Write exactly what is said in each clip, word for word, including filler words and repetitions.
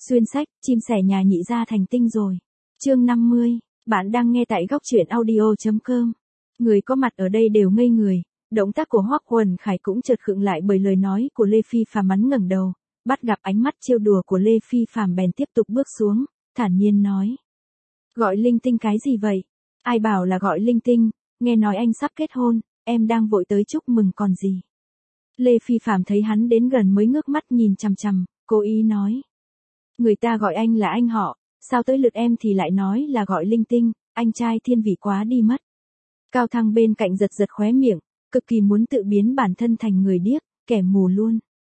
Xuyên sách, chim sẻ nhà nhị gia thành tinh rồi. Chương năm mươi, bạn đang nghe tại góc truyện audio chấm com. Người có mặt ở đây đều ngây người, động tác của Hoắc Quần Khải cũng chợt khựng lại bởi lời nói của Lê Phi Phàm. Hắn ngẩng đầu, bắt gặp ánh mắt trêu đùa của Lê Phi Phàm bèn tiếp tục bước xuống, thản nhiên nói: "Gọi linh tinh cái gì vậy? Ai bảo là gọi linh tinh, nghe nói anh sắp kết hôn, em đang vội tới chúc mừng còn gì." Lê Phi Phàm thấy hắn đến gần mới ngước mắt nhìn chằm chằm, cố ý nói: "Người ta gọi anh là anh họ, sao tới lượt em thì lại nói là gọi linh tinh, anh trai thiên vị quá đi mất." Cao Thăng bên cạnh giật giật khóe miệng, cực kỳ muốn tự biến bản thân thành người điếc, kẻ mù luôn.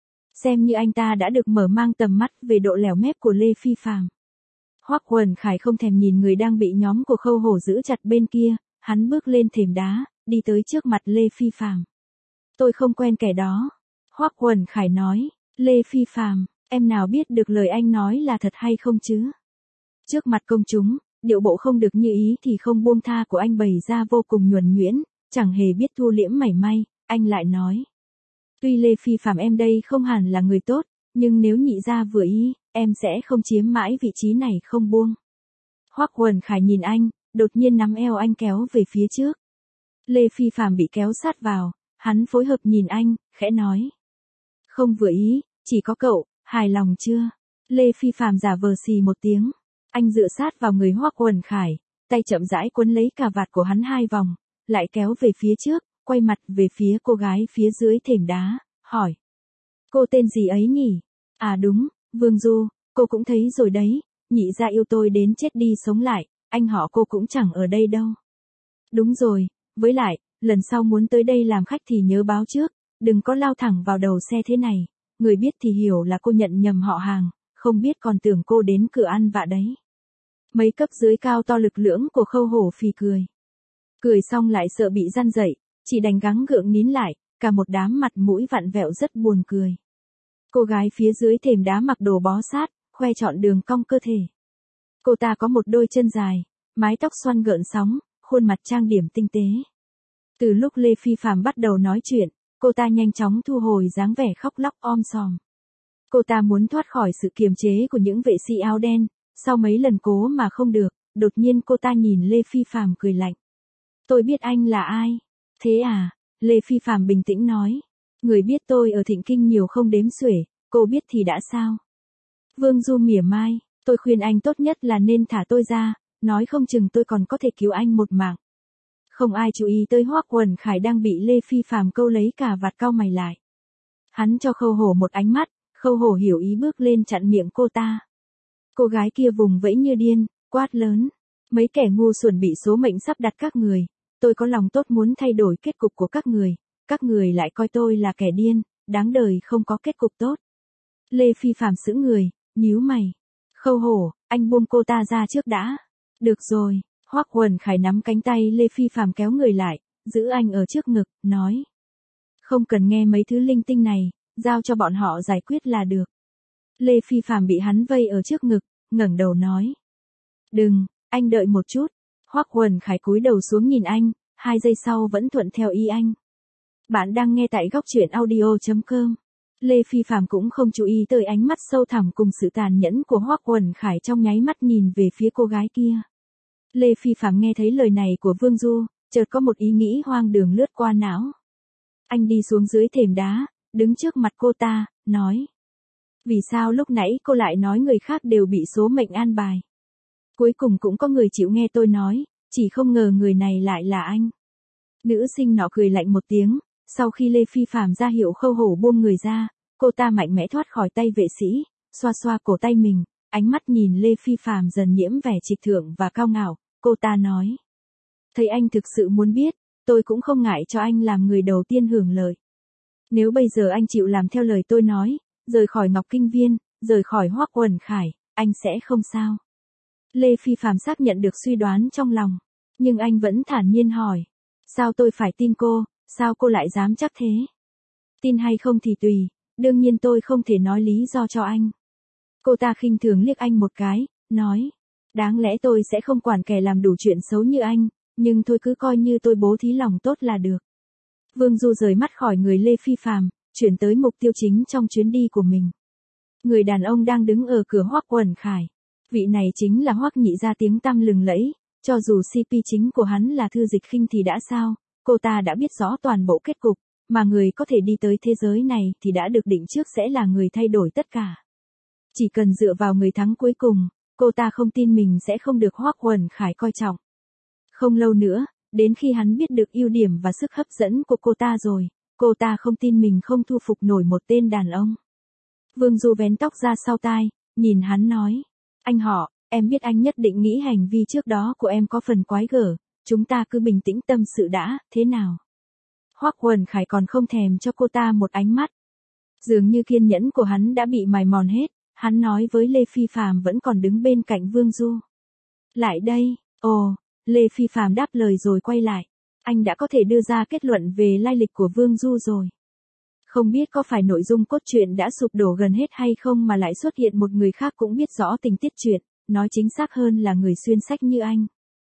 Xem như anh ta đã được mở mang tầm mắt về độ lèo mép của Lê Phi Phàm. Hoắc Quần Khải không thèm nhìn người đang bị nhóm của Khâu Hổ giữ chặt bên kia, hắn bước lên thềm đá, đi tới trước mặt Lê Phi Phàm. "Tôi không quen kẻ đó." Hoắc Quần Khải nói. Lê Phi Phàm: "Em nào biết được lời anh nói là thật hay không chứ?" Trước mặt công chúng, điệu bộ không được như ý thì không buông tha của anh bày ra vô cùng nhuần nhuyễn, chẳng hề biết thu liễm mảy may, anh lại nói: "Tuy Lê Phi Phàm em đây không hẳn là người tốt, nhưng nếu nhị gia vừa ý, em sẽ không chiếm mãi vị trí này không buông." Hoắc Quần Khải nhìn anh, đột nhiên nắm eo anh kéo về phía trước. Lê Phi Phàm bị kéo sát vào, hắn phối hợp nhìn anh, khẽ nói: "Không vừa ý, chỉ có cậu, hài lòng chưa?" Lê Phi Phàm giả vờ xì một tiếng, anh dựa sát vào người Hoắc Quần Khải, tay chậm rãi quấn lấy cà vạt của hắn hai vòng, lại kéo về phía trước, quay mặt về phía cô gái phía dưới thềm đá, hỏi: "Cô tên gì ấy nhỉ?" "À đúng, Vương Du, cô cũng thấy rồi đấy, nhị gia yêu tôi đến chết đi sống lại, anh họ cô cũng chẳng ở đây đâu." "Đúng rồi, với lại, lần sau muốn tới đây làm khách thì nhớ báo trước, đừng có lao thẳng vào đầu xe thế này, người biết thì hiểu là cô nhận nhầm họ hàng, không biết còn tưởng cô đến cửa ăn vạ đấy." Mấy cấp dưới cao to lực lưỡng của Khâu Hổ phì cười. Cười xong lại sợ bị răn dậy, chỉ đành gắng gượng nín lại, cả một đám mặt mũi vặn vẹo rất buồn cười. Cô gái phía dưới thềm đá mặc đồ bó sát, khoe trọn đường cong cơ thể. Cô ta có một đôi chân dài, mái tóc xoăn gợn sóng, khuôn mặt trang điểm tinh tế. Từ lúc Lê Phi Phàm bắt đầu nói chuyện, cô ta nhanh chóng thu hồi dáng vẻ khóc lóc om sòm. Cô ta muốn thoát khỏi sự kiềm chế của những vệ sĩ áo đen, sau mấy lần cố mà không được, đột nhiên cô ta nhìn Lê Phi Phàm cười lạnh. "Tôi biết anh là ai." "Thế à?" Lê Phi Phàm bình tĩnh nói. "Người biết tôi ở Thịnh Kinh nhiều không đếm xuể, cô biết thì đã sao?" Vương Du mỉa mai: "Tôi khuyên anh tốt nhất là nên thả tôi ra, nói không chừng tôi còn có thể cứu anh một mạng." Không ai chú ý tới Hoắc Quần Khải đang bị Lê Phi Phàm câu lấy cả vạt cau mày lại. Hắn cho Khâu Hổ một ánh mắt, Khâu Hổ hiểu ý bước lên chặn miệng cô ta. Cô gái kia vùng vẫy như điên, quát lớn: "Mấy kẻ ngu xuẩn bị số mệnh sắp đặt các người, tôi có lòng tốt muốn thay đổi kết cục của các người, các người lại coi tôi là kẻ điên, đáng đời không có kết cục tốt." Lê Phi Phàm sững người, nhíu mày. "Khâu Hổ, anh buông cô ta ra trước đã." "Được rồi." Hoắc Quần Khải nắm cánh tay Lê Phi Phàm kéo người lại, giữ anh ở trước ngực, nói: "Không cần nghe mấy thứ linh tinh này, giao cho bọn họ giải quyết là được." Lê Phi Phàm bị hắn vây ở trước ngực, ngẩng đầu nói: "Đừng, anh đợi một chút." Hoắc Quần Khải cúi đầu xuống nhìn anh, hai giây sau vẫn thuận theo ý anh. Bạn đang nghe tại góc truyện audio chấm com. Lê Phi Phàm cũng không chú ý tới ánh mắt sâu thẳm cùng sự tàn nhẫn của Hoắc Quần Khải trong nháy mắt nhìn về phía cô gái kia. Lê Phi Phàm nghe thấy lời này của Vương Du, chợt có một ý nghĩ hoang đường lướt qua não. Anh đi xuống dưới thềm đá, đứng trước mặt cô ta, nói: "Vì sao lúc nãy cô lại nói người khác đều bị số mệnh an bài? Cuối cùng cũng có người chịu nghe tôi nói, chỉ không ngờ người này lại là anh." Nữ sinh nọ cười lạnh một tiếng, sau khi Lê Phi Phàm ra hiệu Khâu Hổ buông người ra, cô ta mạnh mẽ thoát khỏi tay vệ sĩ, xoa xoa cổ tay mình, ánh mắt nhìn Lê Phi Phàm dần nhiễm vẻ trịch thượng và cao ngạo, cô ta nói: "Thấy anh thực sự muốn biết, tôi cũng không ngại cho anh làm người đầu tiên hưởng lợi. Nếu bây giờ anh chịu làm theo lời tôi nói, rời khỏi Ngọc Kinh Viên, rời khỏi Hoắc Quần Khải, anh sẽ không sao." Lê Phi Phàm xác nhận được suy đoán trong lòng, nhưng anh vẫn thản nhiên hỏi: "Sao tôi phải tin cô, sao cô lại dám chắc thế?" "Tin hay không thì tùy, đương nhiên tôi không thể nói lý do cho anh." Cô ta khinh thường liếc anh một cái, nói: "Đáng lẽ tôi sẽ không quản kẻ làm đủ chuyện xấu như anh, nhưng thôi cứ coi như tôi bố thí lòng tốt là được." Vương Du rời mắt khỏi người Lê Phi Phàm, chuyển tới mục tiêu chính trong chuyến đi của mình. Người đàn ông đang đứng ở cửa Hoắc Uẩn Khải. Vị này chính là Hoắc nhị gia tiếng tăm lừng lẫy, cho dù xê pê chính của hắn là Thư Dịch Khinh thì đã sao, cô ta đã biết rõ toàn bộ kết cục, mà người có thể đi tới thế giới này thì đã được định trước sẽ là người thay đổi tất cả. Chỉ cần dựa vào người thắng cuối cùng, cô ta không tin mình sẽ không được Hoắc Uẩn Khải coi trọng. Không lâu nữa, đến khi hắn biết được ưu điểm và sức hấp dẫn của cô ta rồi, cô ta không tin mình không thu phục nổi một tên đàn ông. Vương Du vén tóc ra sau tai, nhìn hắn nói, anh họ, em biết anh nhất định nghĩ hành vi trước đó của em có phần quái gở, chúng ta cứ bình tĩnh tâm sự đã, thế nào? Hoắc Uẩn Khải còn không thèm cho cô ta một ánh mắt. Dường như kiên nhẫn của hắn đã bị mài mòn hết, hắn nói với Lê Phi Phàm vẫn còn đứng bên cạnh Vương Du. Lại đây, ồ, Lê Phi Phàm đáp lời rồi quay lại. Anh đã có thể đưa ra kết luận về lai lịch của Vương Du rồi. Không biết có phải nội dung cốt truyện đã sụp đổ gần hết hay không mà lại xuất hiện một người khác cũng biết rõ tình tiết truyện, nói chính xác hơn là người xuyên sách như anh.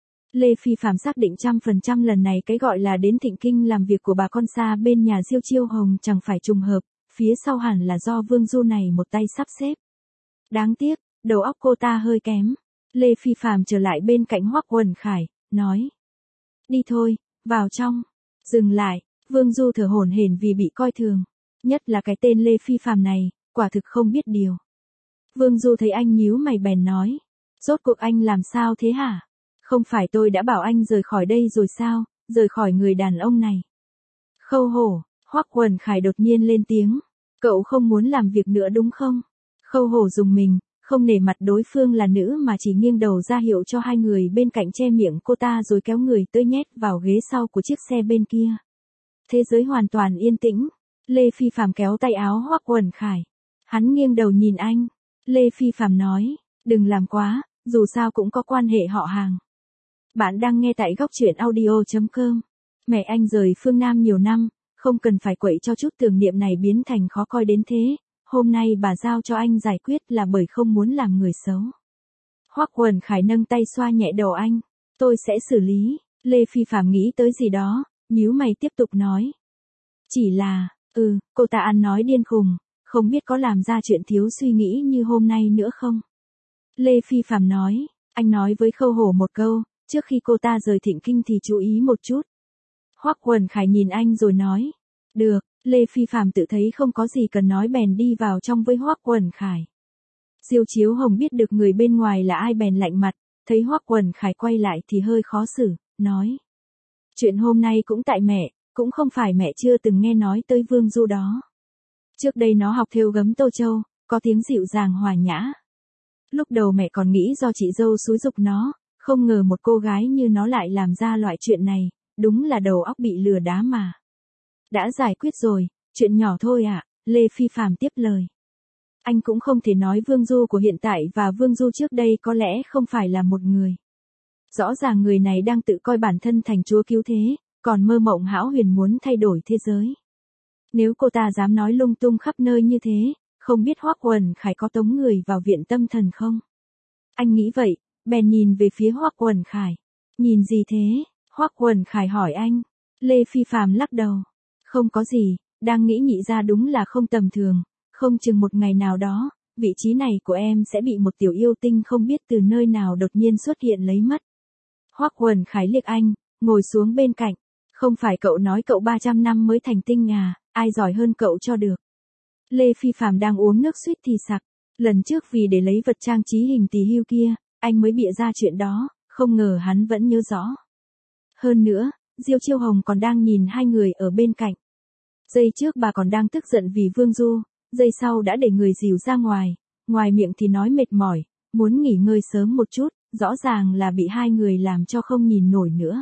Lê Phi Phàm xác định trăm phần trăm lần này cái gọi là đến Thịnh Kinh làm việc của bà con xa bên nhà Diêu Chiêu Hồng chẳng phải trùng hợp, phía sau hẳn là do Vương Du này một tay sắp xếp. Đáng tiếc, đầu óc cô ta hơi kém. Lê Phi Phàm trở lại bên cạnh Hoắc Uẩn Khải, nói. Đi thôi, vào trong. Dừng lại, Vương Du thở hổn hển vì bị coi thường. Nhất là cái tên Lê Phi Phàm này, quả thực không biết điều. Vương Du thấy anh nhíu mày bèn nói. Rốt cuộc anh làm sao thế hả? Không phải tôi đã bảo anh rời khỏi đây rồi sao, rời khỏi người đàn ông này. Khâu hổ, Hoắc Uẩn Khải đột nhiên lên tiếng. Cậu không muốn làm việc nữa đúng không? Khâu hổ dùng mình, không nể mặt đối phương là nữ mà chỉ nghiêng đầu ra hiệu cho hai người bên cạnh che miệng cô ta rồi kéo người tới nhét vào ghế sau của chiếc xe bên kia. Thế giới hoàn toàn yên tĩnh. Lê Phi Phàm kéo tay áo Hoắc Uẩn Khải. Hắn nghiêng đầu nhìn anh. Lê Phi Phàm nói, đừng làm quá, dù sao cũng có quan hệ họ hàng. Bạn đang nghe tại góc truyện audio chấm com. Mẹ anh rời phương Nam nhiều năm, không cần phải quậy cho chút tưởng niệm này biến thành khó coi đến thế. Hôm nay bà giao cho anh giải quyết là bởi không muốn làm người xấu. Hoắc Uẩn Khải nâng tay xoa nhẹ đầu anh. Tôi sẽ xử lý. Lê Phi Phàm nghĩ tới gì đó, nhíu mày tiếp tục nói. Chỉ là, ừ, cô ta ăn nói điên khùng, không biết có làm ra chuyện thiếu suy nghĩ như hôm nay nữa không? Lê Phi Phàm nói, anh nói với Khâu Hổ một câu, trước khi cô ta rời Thịnh Kinh thì chú ý một chút. Hoắc Uẩn Khải nhìn anh rồi nói, được. Lê Phi Phàm tự thấy không có gì cần nói bèn đi vào trong với Hoắc Uẩn Khải. Diêu Chiếu Hồng biết được người bên ngoài là ai bèn lạnh mặt, thấy Hoắc Uẩn Khải quay lại thì hơi khó xử, nói. Chuyện hôm nay cũng tại mẹ, cũng không phải mẹ chưa từng nghe nói tới Vương Du đó. Trước đây nó học thêu gấm Tô Châu, có tiếng dịu dàng hòa nhã. Lúc đầu mẹ còn nghĩ do chị dâu xúi giục nó, không ngờ một cô gái như nó lại làm ra loại chuyện này, đúng là đầu óc bị lừa đá mà. Đã giải quyết rồi, chuyện nhỏ thôi ạ, à, Lê Phi Phàm tiếp lời. Anh cũng không thể nói Vương Du của hiện tại và Vương Du trước đây có lẽ không phải là một người. Rõ ràng người này đang tự coi bản thân thành chúa cứu thế, còn mơ mộng hão huyền muốn thay đổi thế giới. Nếu cô ta dám nói lung tung khắp nơi như thế, không biết Hoắc Uẩn Khải có tống người vào viện tâm thần không? Anh nghĩ vậy, bèn nhìn về phía Hoắc Uẩn Khải. Nhìn gì thế? Hoắc Uẩn Khải hỏi anh. Lê Phi Phàm lắc đầu. Không có gì, đang nghĩ nhị ra đúng là không tầm thường, không chừng một ngày nào đó, vị trí này của em sẽ bị một tiểu yêu tinh không biết từ nơi nào đột nhiên xuất hiện lấy mất. Hoắc Uẩn Khải liếc anh, ngồi xuống bên cạnh. Không phải cậu nói cậu ba trăm năm mới thành tinh à, ai giỏi hơn cậu cho được. Lê Phi Phàm đang uống nước suýt thì sặc. Lần trước vì để lấy vật trang trí hình tỳ hưu kia, anh mới bịa ra chuyện đó, không ngờ hắn vẫn nhớ rõ. Hơn nữa, Diêu Chiêu Hồng còn đang nhìn hai người ở bên cạnh. Giây trước bà còn đang tức giận vì Vương Du, giây sau đã để người dìu ra ngoài, ngoài miệng thì nói mệt mỏi, muốn nghỉ ngơi sớm một chút, rõ ràng là bị hai người làm cho không nhìn nổi nữa.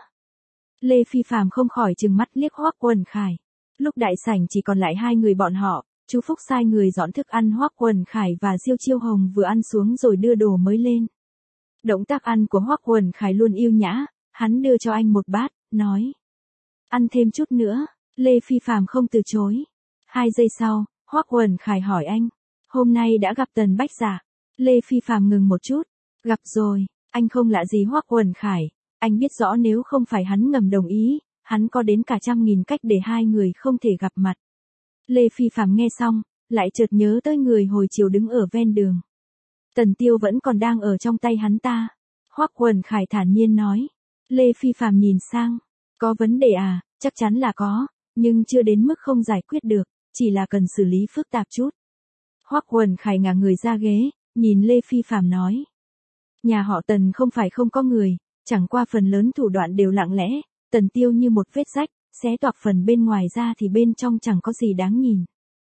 Lê Phi Phàm không khỏi trừng mắt liếc Hoắc Uẩn Khải. Lúc đại sảnh chỉ còn lại hai người bọn họ, chú Phúc sai người dọn thức ăn Hoắc Uẩn Khải và Diêu Chiêu Hồng vừa ăn xuống rồi đưa đồ mới lên. Động tác ăn của Hoắc Uẩn Khải luôn yêu nhã, hắn đưa cho anh một bát, nói. Ăn thêm chút nữa. Lê Phi Phàm không từ chối. Hai giây sau, Hoắc Uẩn Khải hỏi anh. Hôm nay đã gặp Tần Bách Dạ. Lê Phi Phàm ngừng một chút. Gặp rồi, anh không lạ gì Hoắc Uẩn Khải. Anh biết rõ nếu không phải hắn ngầm đồng ý, hắn có đến cả trăm nghìn cách để hai người không thể gặp mặt. Lê Phi Phàm nghe xong, lại chợt nhớ tới người hồi chiều đứng ở ven đường. Tần Tiêu vẫn còn đang ở trong tay hắn ta. Hoắc Quần Khải thản nhiên nói. Lê Phi Phàm nhìn sang. Có vấn đề à, chắc chắn là có, nhưng chưa đến mức không giải quyết được, chỉ là cần xử lý phức tạp chút. Hoắc Quần Khải ngả người ra ghế, nhìn Lê Phi Phàm nói. Nhà họ Tần không phải không có người, chẳng qua phần lớn thủ đoạn đều lặng lẽ, Tần Tiêu như một vết rách, xé toạc phần bên ngoài ra thì bên trong chẳng có gì đáng nhìn.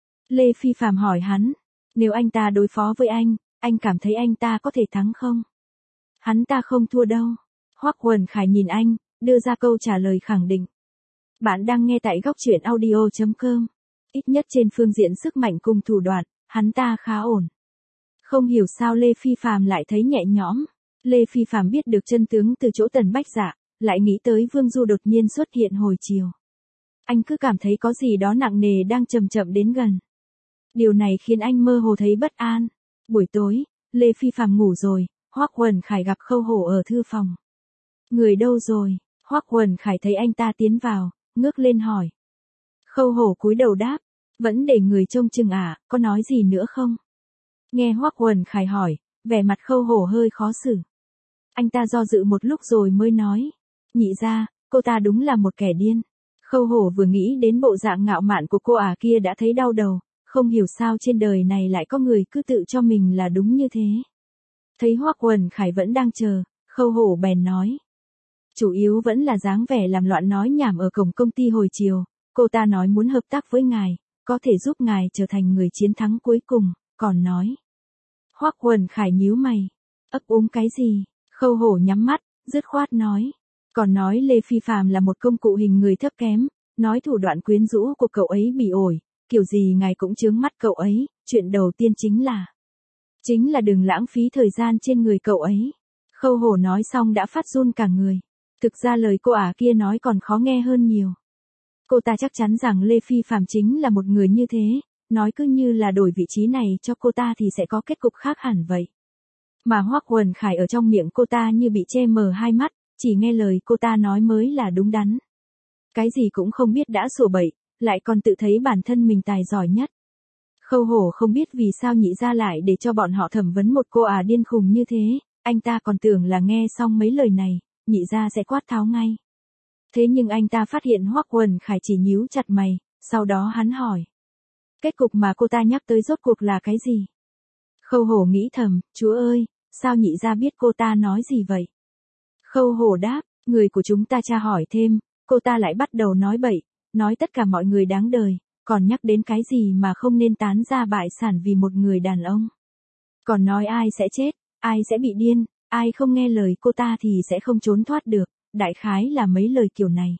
Lê Phi Phàm hỏi hắn, nếu anh ta đối phó với anh, anh cảm thấy anh ta có thể thắng không? Hắn ta không thua đâu. Hoắc Quần Khải nhìn anh, đưa ra câu trả lời khẳng định. Bạn đang nghe tại góc truyện audio chấm com. Ít nhất trên phương diện sức mạnh cùng thủ đoạn, hắn ta khá ổn. Không hiểu sao Lê Phi Phàm lại thấy nhẹ nhõm. Lê Phi Phàm biết được chân tướng từ chỗ Tần Bách Dạ, lại nghĩ tới Vương Du đột nhiên xuất hiện hồi chiều. Anh cứ cảm thấy có gì đó nặng nề đang chậm chậm đến gần. Điều này khiến anh mơ hồ thấy bất an. Buổi tối, Lê Phi Phàm ngủ rồi, Hoắc Quần Khải gặp Khâu Hổ ở thư phòng. Người đâu rồi? Hoắc Quần Khải thấy anh ta tiến vào, ngước lên hỏi. Khâu Hổ cúi đầu đáp, vẫn để người trông chừng à, có nói gì nữa không? Nghe Hoắc Quần Khải hỏi, vẻ mặt Khâu Hổ hơi khó xử. Anh ta do dự một lúc rồi mới nói, nhị ra, cô ta đúng là một kẻ điên. Khâu Hổ vừa nghĩ đến bộ dạng ngạo mạn của cô ả kia đã thấy đau đầu, không hiểu sao trên đời này lại có người cứ tự cho mình là đúng như thế. Thấy Hoắc Quần Khải vẫn đang chờ, Khâu Hổ bèn nói. Chủ yếu vẫn là dáng vẻ làm loạn nói nhảm ở cổng công ty hồi chiều, cô ta nói muốn hợp tác với ngài, có thể giúp ngài trở thành người chiến thắng cuối cùng, còn nói. Hoắc Quần Khải nhíu mày, ấp úng cái gì? Khâu Hổ nhắm mắt, dứt khoát nói. Còn nói Lê Phi Phàm là một công cụ hình người thấp kém, nói thủ đoạn quyến rũ của cậu ấy bị ổi, kiểu gì ngài cũng chướng mắt cậu ấy, chuyện đầu tiên chính là. Chính là đừng lãng phí thời gian trên người cậu ấy. Khâu Hổ nói xong đã phát run cả người. Thực ra lời cô ả kia nói còn khó nghe hơn nhiều. Cô ta chắc chắn rằng Lê Phi Phàm chính là một người như thế, nói cứ như là đổi vị trí này cho cô ta thì sẽ có kết cục khác hẳn vậy. Mà Hoắc Quần Khải ở trong miệng cô ta như bị che mờ hai mắt, chỉ nghe lời cô ta nói mới là đúng đắn. Cái gì cũng không biết đã sủa bậy, lại còn tự thấy bản thân mình tài giỏi nhất. Khâu Hổ không biết vì sao nhị ra lại để cho bọn họ thẩm vấn một cô ả điên khùng như thế, anh ta còn tưởng là nghe xong mấy lời này, nhị ra sẽ quát tháo ngay. Thế nhưng anh ta phát hiện Hoắc Quần Khải chỉ nhíu chặt mày, sau đó hắn hỏi. Kết cục mà cô ta nhắc tới rốt cuộc là cái gì? Khâu Hổ nghĩ thầm, chúa ơi, sao nhị ra biết cô ta nói gì vậy? Khâu Hổ đáp, người của chúng ta tra hỏi thêm, cô ta lại bắt đầu nói bậy, nói tất cả mọi người đáng đời, còn nhắc đến cái gì mà không nên tán ra bại sản vì một người đàn ông. Còn nói ai sẽ chết, ai sẽ bị điên, ai không nghe lời cô ta thì sẽ không trốn thoát được, đại khái là mấy lời kiểu này.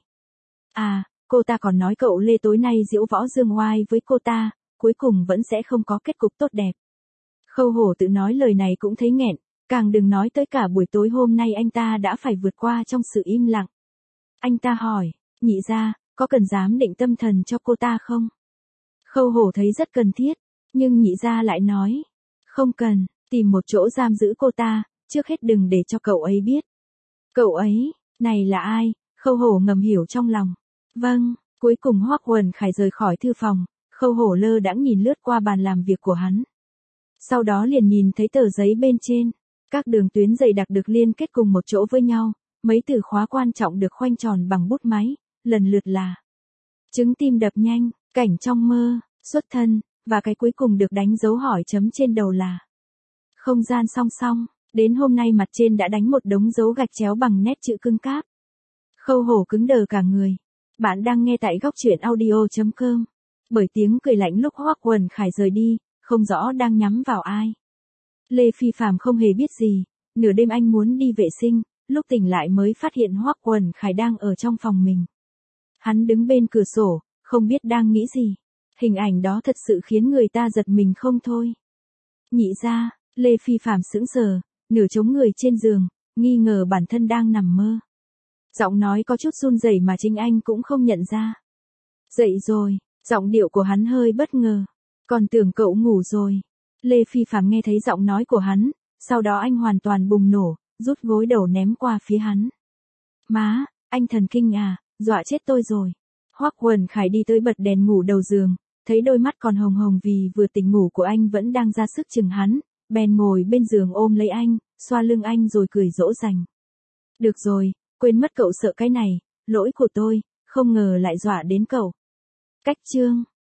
À, cô ta còn nói cậu Lê tối nay diễu võ dương oai với cô ta, cuối cùng vẫn sẽ không có kết cục tốt đẹp. Khâu Hổ tự nói lời này cũng thấy nghẹn, càng đừng nói tới cả buổi tối hôm nay anh ta đã phải vượt qua trong sự im lặng. Anh ta hỏi, nhị ra, có cần giám định tâm thần cho cô ta không? Khâu Hổ thấy rất cần thiết, nhưng nhị ra lại nói, không cần, tìm một chỗ giam giữ cô ta, trước hết đừng để cho cậu ấy biết. Cậu ấy, này là ai? Khâu Hổ ngầm hiểu trong lòng. Vâng, cuối cùng Hoắc Quần Khải rời khỏi thư phòng, Khâu Hổ lơ đãng nhìn lướt qua bàn làm việc của hắn. Sau đó liền nhìn thấy tờ giấy bên trên, các đường tuyến dày đặc được liên kết cùng một chỗ với nhau, mấy từ khóa quan trọng được khoanh tròn bằng bút máy, lần lượt là trứng tim đập nhanh, cảnh trong mơ, xuất thân, và cái cuối cùng được đánh dấu hỏi chấm trên đầu là không gian song song. Đến hôm nay mặt trên đã đánh một đống dấu gạch chéo bằng nét chữ cứng cáp. Khâu Hổ cứng đờ cả người. Bạn đang nghe tại góc truyện audio chấm com. Bởi tiếng cười lạnh lúc Hoắc Quần Khải rời đi, không rõ đang nhắm vào ai. Lê Phi Phàm không hề biết gì, nửa đêm anh muốn đi vệ sinh, lúc tỉnh lại mới phát hiện Hoắc Quần Khải đang ở trong phòng mình. Hắn đứng bên cửa sổ, không biết đang nghĩ gì. Hình ảnh đó thật sự khiến người ta giật mình không thôi. Nhị ra, Lê Phi Phàm sững sờ, nửa chống người trên giường, nghi ngờ bản thân đang nằm mơ. Giọng nói có chút run rẩy mà chính anh cũng không nhận ra. Dậy rồi, giọng điệu của hắn hơi bất ngờ. Còn tưởng cậu ngủ rồi. Lê Phi Phàm nghe thấy giọng nói của hắn, sau đó anh hoàn toàn bùng nổ, rút gối đầu ném qua phía hắn. Má, anh thần kinh à, dọa chết tôi rồi. Hoắc Quần Khải đi tới bật đèn ngủ đầu giường, thấy đôi mắt còn hồng hồng vì vừa tỉnh ngủ của anh vẫn đang ra sức chừng hắn, bèn ngồi bên giường ôm lấy anh, xoa lưng anh rồi cười dỗ dành. Được rồi, quên mất cậu sợ cái này, lỗi của tôi, không ngờ lại dọa đến cậu. Cách chương